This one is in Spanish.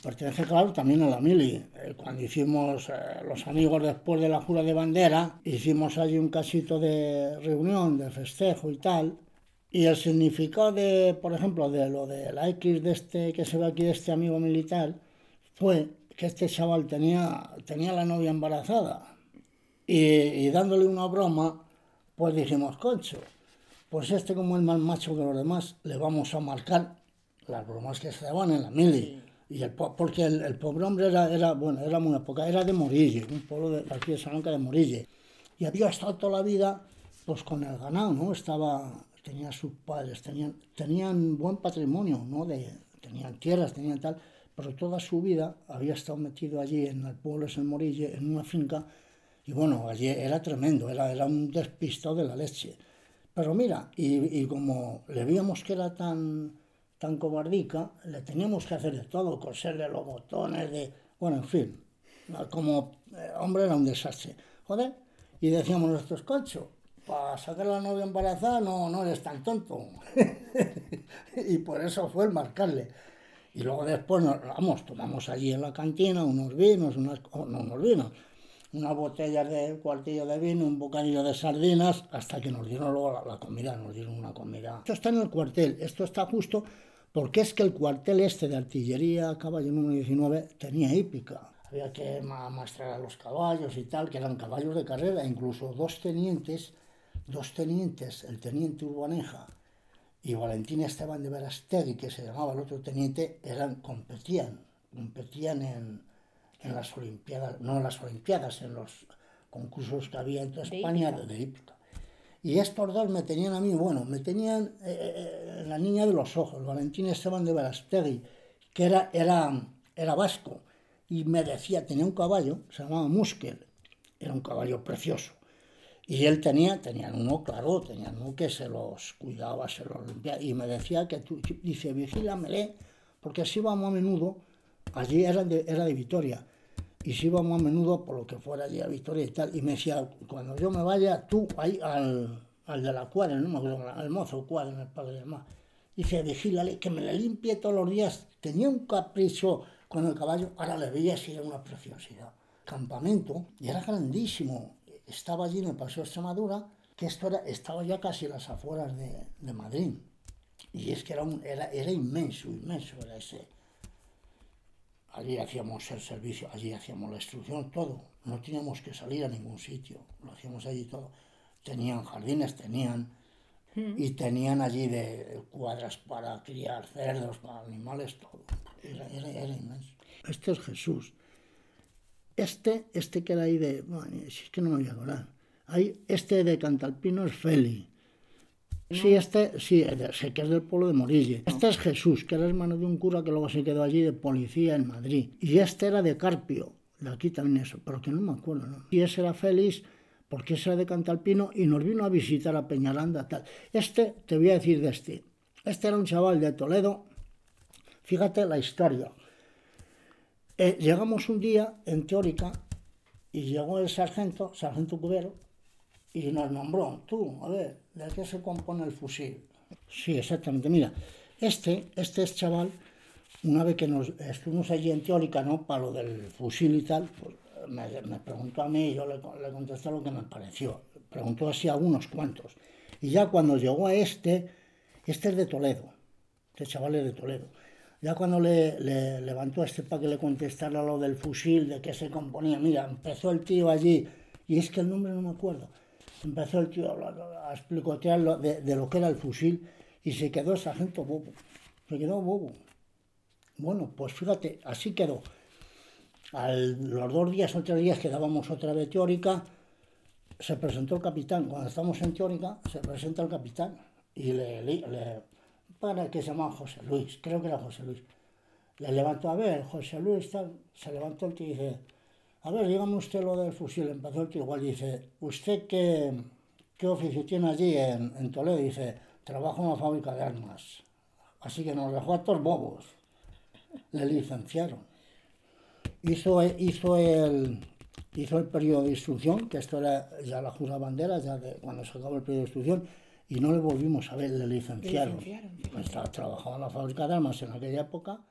pertenece, claro, también a la mili. Cuando hicimos los amigos después de la jura de bandera, hicimos allí un casito de reunión, de festejo y tal. Y el significado de, por ejemplo, de lo de la X de este, que se ve aquí, de este amigo militar, fue que este chaval tenía la novia embarazada. Y dándole una broma, pues dijimos, concho, pues este como es más macho que los demás, le vamos a marcar las bromas que se daban en la mili. Y porque el pobre hombre bueno, era muy poca, era de Morille, un pueblo de aquí de Salamanca, de Morille. Y había estado toda la vida pues con el ganado, ¿no? Tenía sus padres, tenían buen patrimonio, ¿no? Tenían tierras, tenían tal, pero toda su vida había estado metido allí en el pueblo de Morille, en una finca, y bueno, allí era tremendo, era un despistado de la leche. Pero mira, y como le veíamos que era tan cobardica, le teníamos que hacer de todo, coserle los botones, bueno, en fin, como hombre era un desastre. Joder, y decíamos nosotros, concho, para sacar a la novia embarazada no eres tan tonto. Y por eso fue el marcarle. Y luego después, tomamos allí en la cantina unos vinos, unas botellas de cuartillo de vino, un bocadillo de sardinas, hasta que nos dieron luego la comida, nos dieron una comida. Esto está en el cuartel, esto está justo porque es que el cuartel este de artillería, caballo número 19, tenía hípica. Había que amastrar a los caballos y tal, que eran caballos de carrera, incluso dos tenientes, el teniente Urbaneja y Valentín Esteban de Verastegui, que se llamaba el otro teniente, competían en las Olimpiadas, no en las Olimpiadas, en los concursos que había en toda España de hípica. Y estos dos me tenían a mí, me tenían la niña de los ojos, Valentín Esteban de Verastegui, que era vasco, y me decía, tenía un caballo, se llamaba Muskel, era un caballo precioso. Y él tenían uno que se los cuidaba, se los limpiaba, y me decía dice, vigílamele, porque si íbamos a menudo, allí era de Vitoria, y si íbamos a menudo por lo que fuera allí a Vitoria y tal, y me decía, cuando yo me vaya, tú ahí al de la cuadra, no me acuerdo, al mozo cuadra, el padre de más, dice, vigílale, que me le limpie todos los días. Tenía un capricho con el caballo, ahora le veía si era una preciosidad. Campamento, y era grandísimo. Estaba allí en el Paseo de Extremadura, que estaba ya casi a las afueras de Madrid. Y es que era inmenso era ese. Allí hacíamos el servicio, allí hacíamos la instrucción, todo. No teníamos que salir a ningún sitio, lo hacíamos allí todo. Tenían jardines, y tenían allí de cuadras para criar cerdos, para animales, todo. Era inmenso. Este es Jesús. Este que era ahí si es que no me voy a acordar. Este de Cantalpino es Feli. Sí, sé que es del pueblo de Morille. Este es Jesús, que era hermano de un cura que luego se quedó allí de policía en Madrid. Y este era de Carpio, de aquí también eso, pero que no me acuerdo, ¿no? Y ese era Félix, porque ese era de Cantalpino y nos vino a visitar a Peñaranda, tal. Te voy a decir de este. Este era un chaval de Toledo. Fíjate la historia. Llegamos un día en Teórica y llegó el sargento Cubero, y nos nombró, tú, a ver, ¿de qué se compone el fusil? Sí, exactamente, mira, este es chaval, una vez que nos estuvimos allí en Teórica, ¿no?, para lo del fusil y tal, pues me preguntó a mí y yo le contesté lo que me pareció. Preguntó así a unos cuantos. Y ya cuando llegó a este es de Toledo, este chaval es de Toledo. Ya cuando le levantó a este para que le contestara lo del fusil, de qué se componía, mira, empezó el tío allí, y es que el nombre no me acuerdo, empezó el tío a explicotear de lo que era el fusil, y se quedó el sargento bobo, Bueno, pues fíjate, así quedó. Los 2 días o 3 días que dábamos otra vez teórica, se presentó el capitán. Cuando estamos en teórica, se presenta el capitán y para que se llamaba José Luis, creo que era José Luis. Le levantó, a ver, José Luis, tal, se levantó el tío y dice, a ver, dígame usted lo del fusil. Empezó el tío igual, dice, ¿usted qué oficio tiene allí en Toledo? Dice, trabajo en una fábrica de armas. Así que nos dejó a todos bobos. Le licenciaron. Hizo el periodo de instrucción, que esto era ya la jura bandera, cuando se acabó el periodo de instrucción, y no le volvimos a ver, le licenciaron. Trabajaba en la fábrica de armas en aquella época.